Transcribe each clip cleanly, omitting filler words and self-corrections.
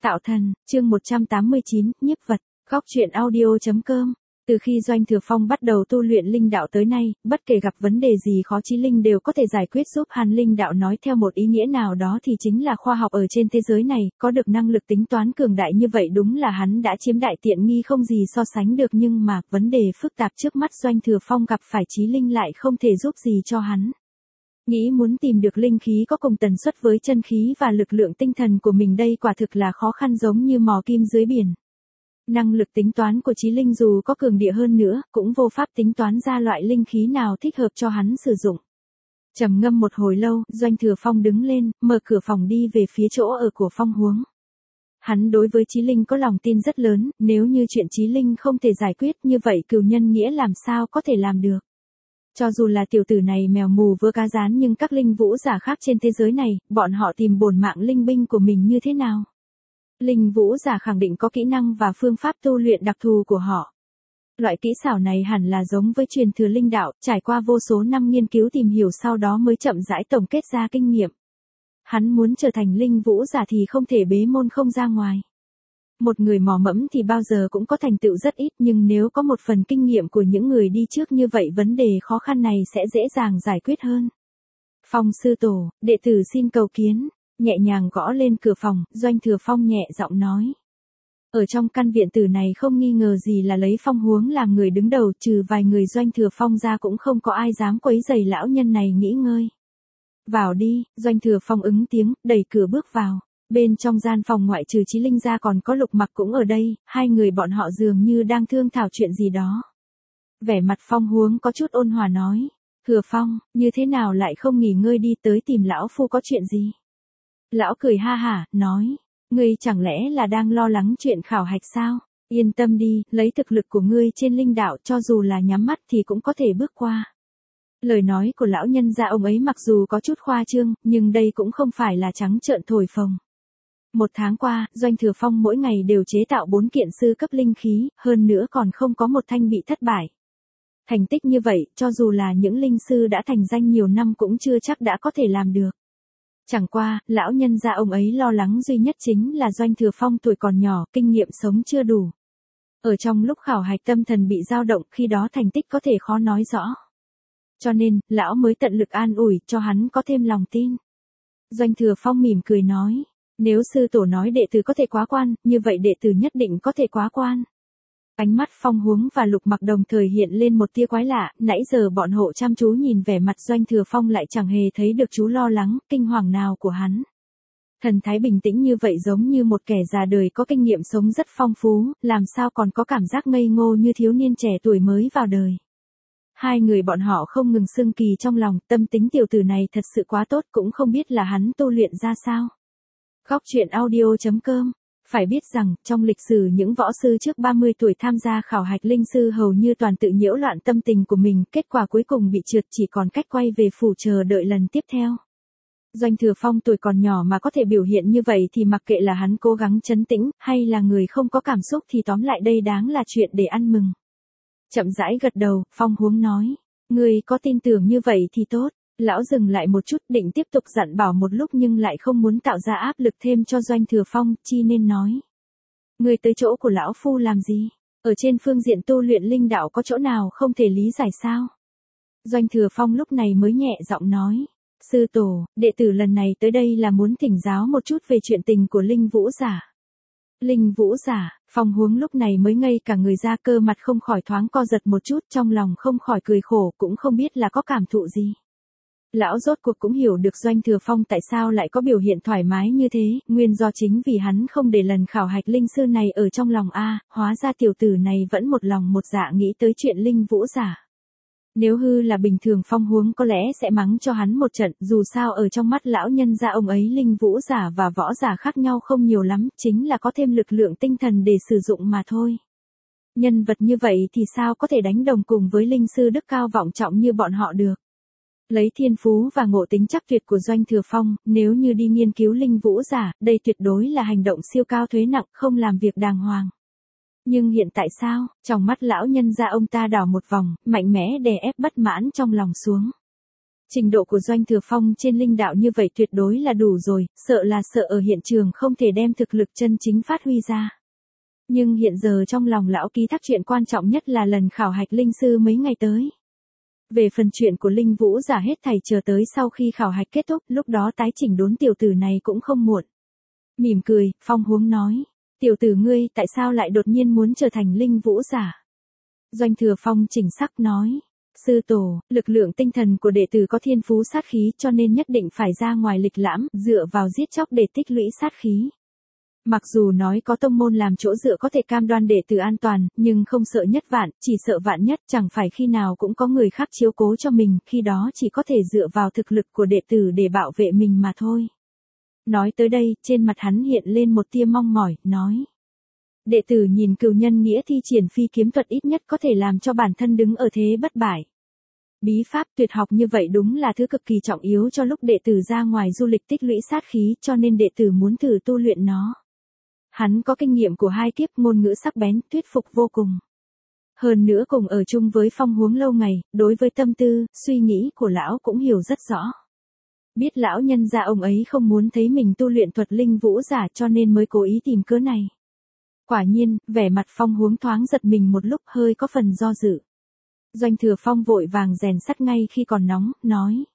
Tạo thần, chương 189, nhiếp vật, góc truyện audio.com. Từ khi Doanh Thừa Phong bắt đầu tu luyện linh đạo tới nay, bất kể gặp vấn đề gì khó Chí Linh đều có thể giải quyết giúp hắn. Linh đạo nói theo một ý nghĩa nào đó thì chính là khoa học ở trên thế giới này, có được năng lực tính toán cường đại như vậy đúng là hắn đã chiếm đại tiện nghi không gì so sánh được, nhưng mà vấn đề phức tạp trước mắt Doanh Thừa Phong gặp phải Chí Linh lại không thể giúp gì cho hắn. Nghĩ muốn tìm được linh khí có cùng tần suất với chân khí và lực lượng tinh thần của mình đây quả thực là khó khăn giống như mò kim dưới biển. Năng lực tính toán của Chí Linh dù có cường địa hơn nữa, cũng vô pháp tính toán ra loại linh khí nào thích hợp cho hắn sử dụng. Trầm ngâm một hồi lâu, Doanh Thừa Phong đứng lên, mở cửa phòng đi về phía chỗ ở của Phong Huống. Hắn đối với Chí Linh có lòng tin rất lớn, nếu như chuyện Chí Linh không thể giải quyết như vậy cừu nhân nghĩa làm sao có thể làm được. Cho dù là tiểu tử này mèo mù vớ cá rán nhưng các linh vũ giả khác trên thế giới này, bọn họ tìm bổn mạng linh binh của mình như thế nào? Linh vũ giả khẳng định có kỹ năng và phương pháp tu luyện đặc thù của họ. Loại kỹ xảo này hẳn là giống với truyền thừa linh đạo, trải qua vô số năm nghiên cứu tìm hiểu sau đó mới chậm rãi tổng kết ra kinh nghiệm. Hắn muốn trở thành linh vũ giả thì không thể bế môn không ra ngoài. Một người mò mẫm thì bao giờ cũng có thành tựu rất ít, nhưng nếu có một phần kinh nghiệm của những người đi trước như vậy vấn đề khó khăn này sẽ dễ dàng giải quyết hơn. Phong sư tổ, đệ tử xin cầu kiến. Nhẹ nhàng gõ lên cửa phòng, Doanh Thừa Phong nhẹ giọng nói. Ở trong căn viện tử này không nghi ngờ gì là lấy Phong Huống làm người đứng đầu, trừ vài người Doanh Thừa Phong ra cũng không có ai dám quấy rầy lão nhân này nghỉ ngơi. Vào đi, Doanh Thừa Phong ứng tiếng, đẩy cửa bước vào. Bên trong gian phòng ngoại trừ Chí Linh ra còn có Lục Mặc cũng ở đây, hai người bọn họ dường như đang thương thảo chuyện gì đó. Vẻ mặt Phong Huống có chút ôn hòa nói. Thừa Phong, như thế nào lại không nghỉ ngơi đi tới tìm lão phu có chuyện gì? Lão cười ha hả, nói, ngươi chẳng lẽ là đang lo lắng chuyện khảo hạch sao? Yên tâm đi, lấy thực lực của ngươi trên linh đạo cho dù là nhắm mắt thì cũng có thể bước qua. Lời nói của lão nhân gia ông ấy mặc dù có chút khoa trương, nhưng đây cũng không phải là trắng trợn thổi phồng. Một tháng qua, Doanh Thừa Phong mỗi ngày đều chế tạo 4 kiện sư cấp linh khí, hơn nữa còn không có một thanh bị thất bại. Thành tích như vậy, cho dù là những linh sư đã thành danh nhiều năm cũng chưa chắc đã có thể làm được. Chẳng qua, lão nhân gia ông ấy lo lắng duy nhất chính là Doanh Thừa Phong tuổi còn nhỏ, kinh nghiệm sống chưa đủ. Ở trong lúc khảo hạch tâm thần bị dao động, khi đó thành tích có thể khó nói rõ. Cho nên, lão mới tận lực an ủi, cho hắn có thêm lòng tin. Doanh Thừa Phong mỉm cười nói, nếu sư tổ nói đệ tử có thể quá quan, như vậy đệ tử nhất định có thể quá quan. Ánh mắt Phong Huống và Lục Mặc đồng thời hiện lên một tia quái lạ, nãy giờ bọn hộ chăm chú nhìn vẻ mặt Doanh Thừa Phong lại chẳng hề thấy được chú lo lắng, kinh hoàng nào của hắn. Thần thái bình tĩnh như vậy giống như một kẻ già đời có kinh nghiệm sống rất phong phú, làm sao còn có cảm giác ngây ngô như thiếu niên trẻ tuổi mới vào đời. Hai người bọn họ không ngừng xưng kỳ trong lòng, tâm tính tiểu tử này thật sự quá tốt, cũng không biết là hắn tu luyện ra sao. Góc truyện audio.com. Phải biết rằng, trong lịch sử những võ sư trước 30 tuổi tham gia khảo hạch linh sư hầu như toàn tự nhiễu loạn tâm tình của mình, kết quả cuối cùng bị trượt, chỉ còn cách quay về phủ chờ đợi lần tiếp theo. Doanh Thừa Phong tuổi còn nhỏ mà có thể biểu hiện như vậy thì mặc kệ là hắn cố gắng trấn tĩnh, hay là người không có cảm xúc thì tóm lại đây đáng là chuyện để ăn mừng. Chậm rãi gật đầu, Phong Huống nói, người có tin tưởng như vậy thì tốt. Lão dừng lại một chút định tiếp tục dặn bảo một lúc nhưng lại không muốn tạo ra áp lực thêm cho Doanh Thừa Phong, chi nên nói. Người tới chỗ của lão phu làm gì? Ở trên phương diện tu luyện linh đạo có chỗ nào không thể lý giải sao? Doanh Thừa Phong lúc này mới nhẹ giọng nói. Sư tổ, đệ tử lần này tới đây là muốn thỉnh giáo một chút về chuyện tình của linh vũ giả. Linh vũ giả, Phong Huống lúc này mới ngây cả người ra, cơ mặt không khỏi thoáng co giật một chút, trong lòng không khỏi cười khổ, cũng không biết là có cảm thụ gì. Lão rốt cuộc cũng hiểu được Doanh Thừa Phong tại sao lại có biểu hiện thoải mái như thế, nguyên do chính vì hắn không để lần khảo hạch linh sư này ở trong lòng hóa ra tiểu tử này vẫn một lòng một dạ nghĩ tới chuyện linh vũ giả. Nếu hư là bình thường Phong Huống có lẽ sẽ mắng cho hắn một trận, dù sao ở trong mắt lão nhân gia ông ấy linh vũ giả và võ giả khác nhau không nhiều lắm, chính là có thêm lực lượng tinh thần để sử dụng mà thôi. Nhân vật như vậy thì sao có thể đánh đồng cùng với linh sư đức cao vọng trọng như bọn họ được. Lấy thiên phú và ngộ tính chắc tuyệt của Doanh Thừa Phong, nếu như đi nghiên cứu linh vũ giả, đây tuyệt đối là hành động siêu cao thuế nặng, không làm việc đàng hoàng. Nhưng hiện tại sao? Trong mắt lão nhân gia ông ta đảo một vòng, mạnh mẽ đè ép bất mãn trong lòng xuống. Trình độ của Doanh Thừa Phong trên linh đạo như vậy tuyệt đối là đủ rồi, sợ là sợ ở hiện trường không thể đem thực lực chân chính phát huy ra. Nhưng hiện giờ trong lòng lão ký thác chuyện quan trọng nhất là lần khảo hạch linh sư mấy ngày tới. Về phần chuyện của linh vũ giả hết thảy chờ tới sau khi khảo hạch kết thúc, lúc đó tái chỉnh đốn tiểu tử này cũng không muộn. Mỉm cười, Phong Huống nói, tiểu tử ngươi tại sao lại đột nhiên muốn trở thành linh vũ giả? Doanh Thừa Phong chỉnh sắc nói, sư tổ, lực lượng tinh thần của đệ tử có thiên phú sát khí cho nên nhất định phải ra ngoài lịch lãm, dựa vào giết chóc để tích lũy sát khí. Mặc dù nói có tông môn làm chỗ dựa có thể cam đoan đệ tử an toàn, nhưng không sợ nhất vạn, chỉ sợ vạn nhất, chẳng phải khi nào cũng có người khác chiếu cố cho mình, khi đó chỉ có thể dựa vào thực lực của đệ tử để bảo vệ mình mà thôi. Nói tới đây, trên mặt hắn hiện lên một tia mong mỏi, nói. Đệ tử nhìn cửu nhân nghĩa thi triển phi kiếm thuật ít nhất có thể làm cho bản thân đứng ở thế bất bại. Bí pháp tuyệt học như vậy đúng là thứ cực kỳ trọng yếu cho lúc đệ tử ra ngoài du lịch tích lũy sát khí, cho nên đệ tử muốn thử tu luyện nó. Hắn có kinh nghiệm của 2 kiếp, ngôn ngữ sắc bén, thuyết phục vô cùng. Hơn nữa cùng ở chung với Phong Huống lâu ngày, đối với tâm tư, suy nghĩ của lão cũng hiểu rất rõ. Biết lão nhân gia ông ấy không muốn thấy mình tu luyện thuật linh vũ giả cho nên mới cố ý tìm cớ này. Quả nhiên, vẻ mặt Phong Huống thoáng giật mình một lúc, hơi có phần do dự. Doanh Thừa Phong vội vàng rèn sắt ngay khi còn nóng, nói.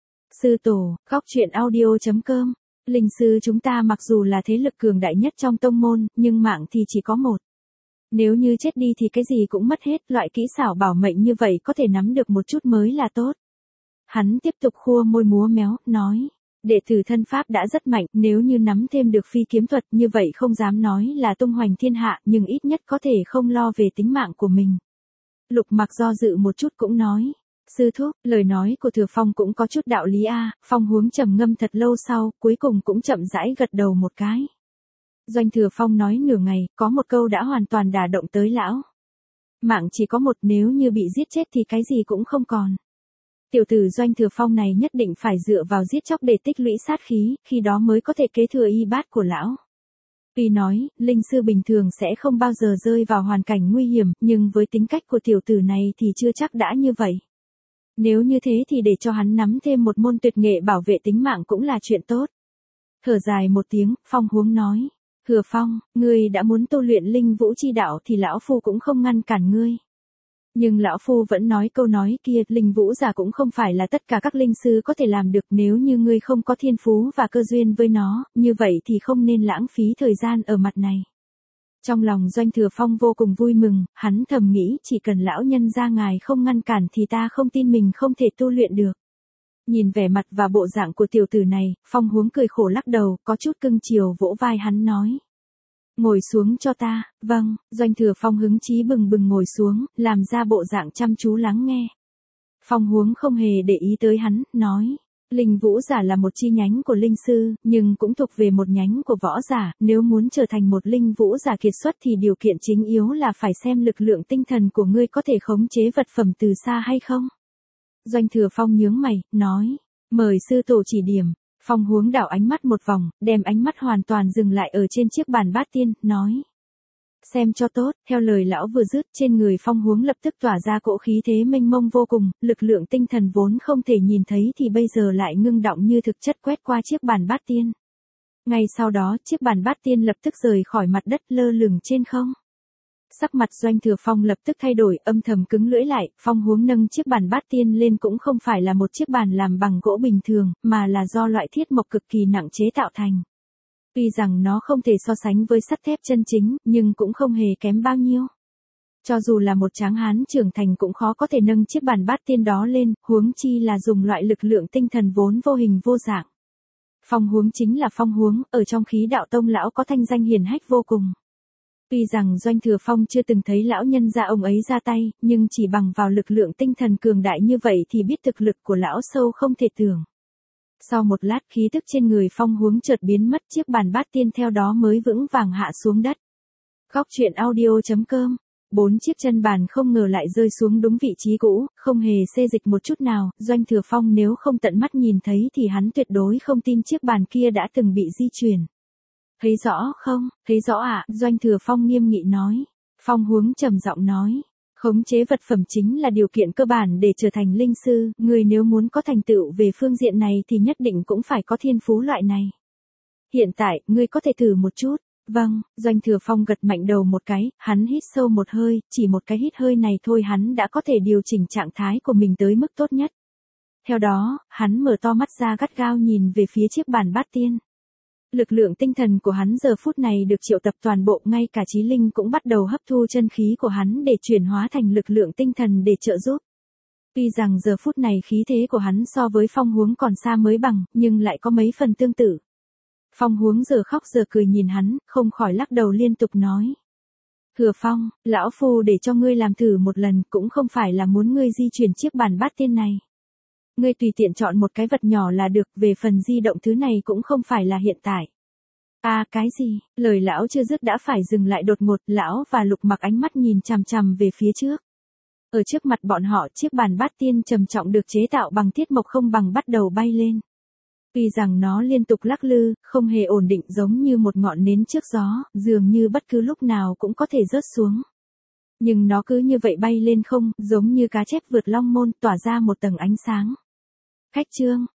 Sư tổ, góc truyện audio.com, linh sư chúng ta mặc dù là thế lực cường đại nhất trong tông môn, nhưng mạng thì chỉ có một. Nếu như chết đi thì cái gì cũng mất hết, loại kỹ xảo bảo mệnh như vậy có thể nắm được một chút mới là tốt. Hắn tiếp tục khua môi múa méo, nói. Đệ tử thân pháp đã rất mạnh, nếu như nắm thêm được phi kiếm thuật như vậy không dám nói là tung hoành thiên hạ, nhưng ít nhất có thể không lo về tính mạng của mình. Lục Mặc do dự một chút cũng nói. Sư thúc, lời nói của Thừa Phong cũng có chút đạo lý a. Phong Huống trầm ngâm thật lâu sau, cuối cùng cũng chậm rãi gật đầu một cái. Doanh Thừa Phong nói nửa ngày, có một câu đã hoàn toàn đả động tới lão. Mạng chỉ có một, nếu như bị giết chết thì cái gì cũng không còn. Tiểu tử Doanh Thừa Phong này nhất định phải dựa vào giết chóc để tích lũy sát khí, khi đó mới có thể kế thừa y bát của lão. Tuy nói, linh sư bình thường sẽ không bao giờ rơi vào hoàn cảnh nguy hiểm, nhưng với tính cách của tiểu tử này thì chưa chắc đã như vậy. Nếu như thế thì để cho hắn nắm thêm một môn tuyệt nghệ bảo vệ tính mạng cũng là chuyện tốt. Thở dài một tiếng, Phong Huống nói. Thừa Phong, ngươi đã muốn tu luyện linh vũ chi đạo thì lão phu cũng không ngăn cản ngươi. Nhưng lão phu vẫn nói câu nói kia, linh vũ giả cũng không phải là tất cả các linh sư có thể làm được, nếu như ngươi không có thiên phú và cơ duyên với nó, như vậy thì không nên lãng phí thời gian ở mặt này. Trong lòng Doanh Thừa Phong vô cùng vui mừng, hắn thầm nghĩ chỉ cần lão nhân gia ngài không ngăn cản thì ta không tin mình không thể tu luyện được. Nhìn vẻ mặt và bộ dạng của tiểu tử này, Phong Huống cười khổ lắc đầu, có chút cưng chiều vỗ vai hắn nói. Ngồi xuống cho ta, vâng, Doanh Thừa Phong hứng chí bừng bừng ngồi xuống, làm ra bộ dạng chăm chú lắng nghe. Phong Huống không hề để ý tới hắn, nói. Linh vũ giả là một chi nhánh của linh sư, nhưng cũng thuộc về một nhánh của võ giả, nếu muốn trở thành một linh vũ giả kiệt xuất thì điều kiện chính yếu là phải xem lực lượng tinh thần của ngươi có thể khống chế vật phẩm từ xa hay không. Doanh Thừa Phong nhướng mày, nói, mời sư tổ chỉ điểm. Phong Huống đảo ánh mắt một vòng, đem ánh mắt hoàn toàn dừng lại ở trên chiếc bàn bát tiên, nói. Xem cho tốt, theo lời lão vừa dứt, trên người Phong Huống lập tức tỏa ra cỗ khí thế mênh mông vô cùng, lực lượng tinh thần vốn không thể nhìn thấy thì bây giờ lại ngưng đọng như thực chất quét qua chiếc bàn bát tiên. Ngay sau đó, chiếc bàn bát tiên lập tức rời khỏi mặt đất lơ lửng trên không. Sắc mặt Doanh Thừa Phong lập tức thay đổi, âm thầm cứng lưỡi lại, Phong Huống nâng chiếc bàn bát tiên lên cũng không phải là một chiếc bàn làm bằng gỗ bình thường, mà là do loại thiết mộc cực kỳ nặng chế tạo thành. Tuy rằng nó không thể so sánh với sắt thép chân chính, nhưng cũng không hề kém bao nhiêu. Cho dù là một tráng hán trưởng thành cũng khó có thể nâng chiếc bàn bát tiên đó lên, huống chi là dùng loại lực lượng tinh thần vốn vô hình vô dạng. Phong Huống chính là Phong Huống, ở trong khí đạo tông lão có thanh danh hiển hách vô cùng. Tuy rằng Doanh Thừa Phong chưa từng thấy lão nhân gia ông ấy ra tay, nhưng chỉ bằng vào lực lượng tinh thần cường đại như vậy thì biết thực lực của lão sâu không thể tưởng. Sau một lát khí tức trên người Phong Huống chợt biến mất, chiếc bàn bát tiên theo đó mới vững vàng hạ xuống đất. Góc truyện audio.com, 4 chiếc chân bàn không ngờ lại rơi xuống đúng vị trí cũ, không hề xê dịch một chút nào, Doanh Thừa Phong nếu không tận mắt nhìn thấy thì hắn tuyệt đối không tin chiếc bàn kia đã từng bị di chuyển. Thấy rõ không, thấy rõ ạ, Doanh Thừa Phong nghiêm nghị nói. Phong Huống trầm giọng nói. Khống chế vật phẩm chính là điều kiện cơ bản để trở thành linh sư, người nếu muốn có thành tựu về phương diện này thì nhất định cũng phải có thiên phú loại này. Hiện tại, ngươi có thể thử một chút. Vâng, Doanh Thừa Phong gật mạnh đầu một cái, hắn hít sâu một hơi, chỉ một cái hít hơi này thôi hắn đã có thể điều chỉnh trạng thái của mình tới mức tốt nhất. Theo đó, hắn mở to mắt ra gắt gao nhìn về phía chiếc bàn bát tiên. Lực lượng tinh thần của hắn giờ phút này được triệu tập toàn bộ, ngay cả trí linh cũng bắt đầu hấp thu chân khí của hắn để chuyển hóa thành lực lượng tinh thần để trợ giúp. Tuy rằng giờ phút này khí thế của hắn so với Phong Huống còn xa mới bằng, nhưng lại có mấy phần tương tự. Phong Huống giờ khóc giờ cười nhìn hắn, không khỏi lắc đầu liên tục nói. Thừa Phong, lão phu để cho ngươi làm thử một lần cũng không phải là muốn ngươi di chuyển chiếc bàn bát tiên này. Ngươi tùy tiện chọn một cái vật nhỏ là được, về phần di động thứ này cũng không phải là hiện tại. À cái gì, lời lão chưa dứt đã phải dừng lại đột ngột, lão và Lục Mặc ánh mắt nhìn chằm chằm về phía trước. Ở trước mặt bọn họ chiếc bàn bát tiên trầm trọng được chế tạo bằng thiết mộc không bằng bắt đầu bay lên. Tuy rằng nó liên tục lắc lư, không hề ổn định giống như một ngọn nến trước gió, dường như bất cứ lúc nào cũng có thể rớt xuống. Nhưng nó cứ như vậy bay lên không, giống như cá chép vượt long môn tỏa ra một tầng ánh sáng. Khách trương,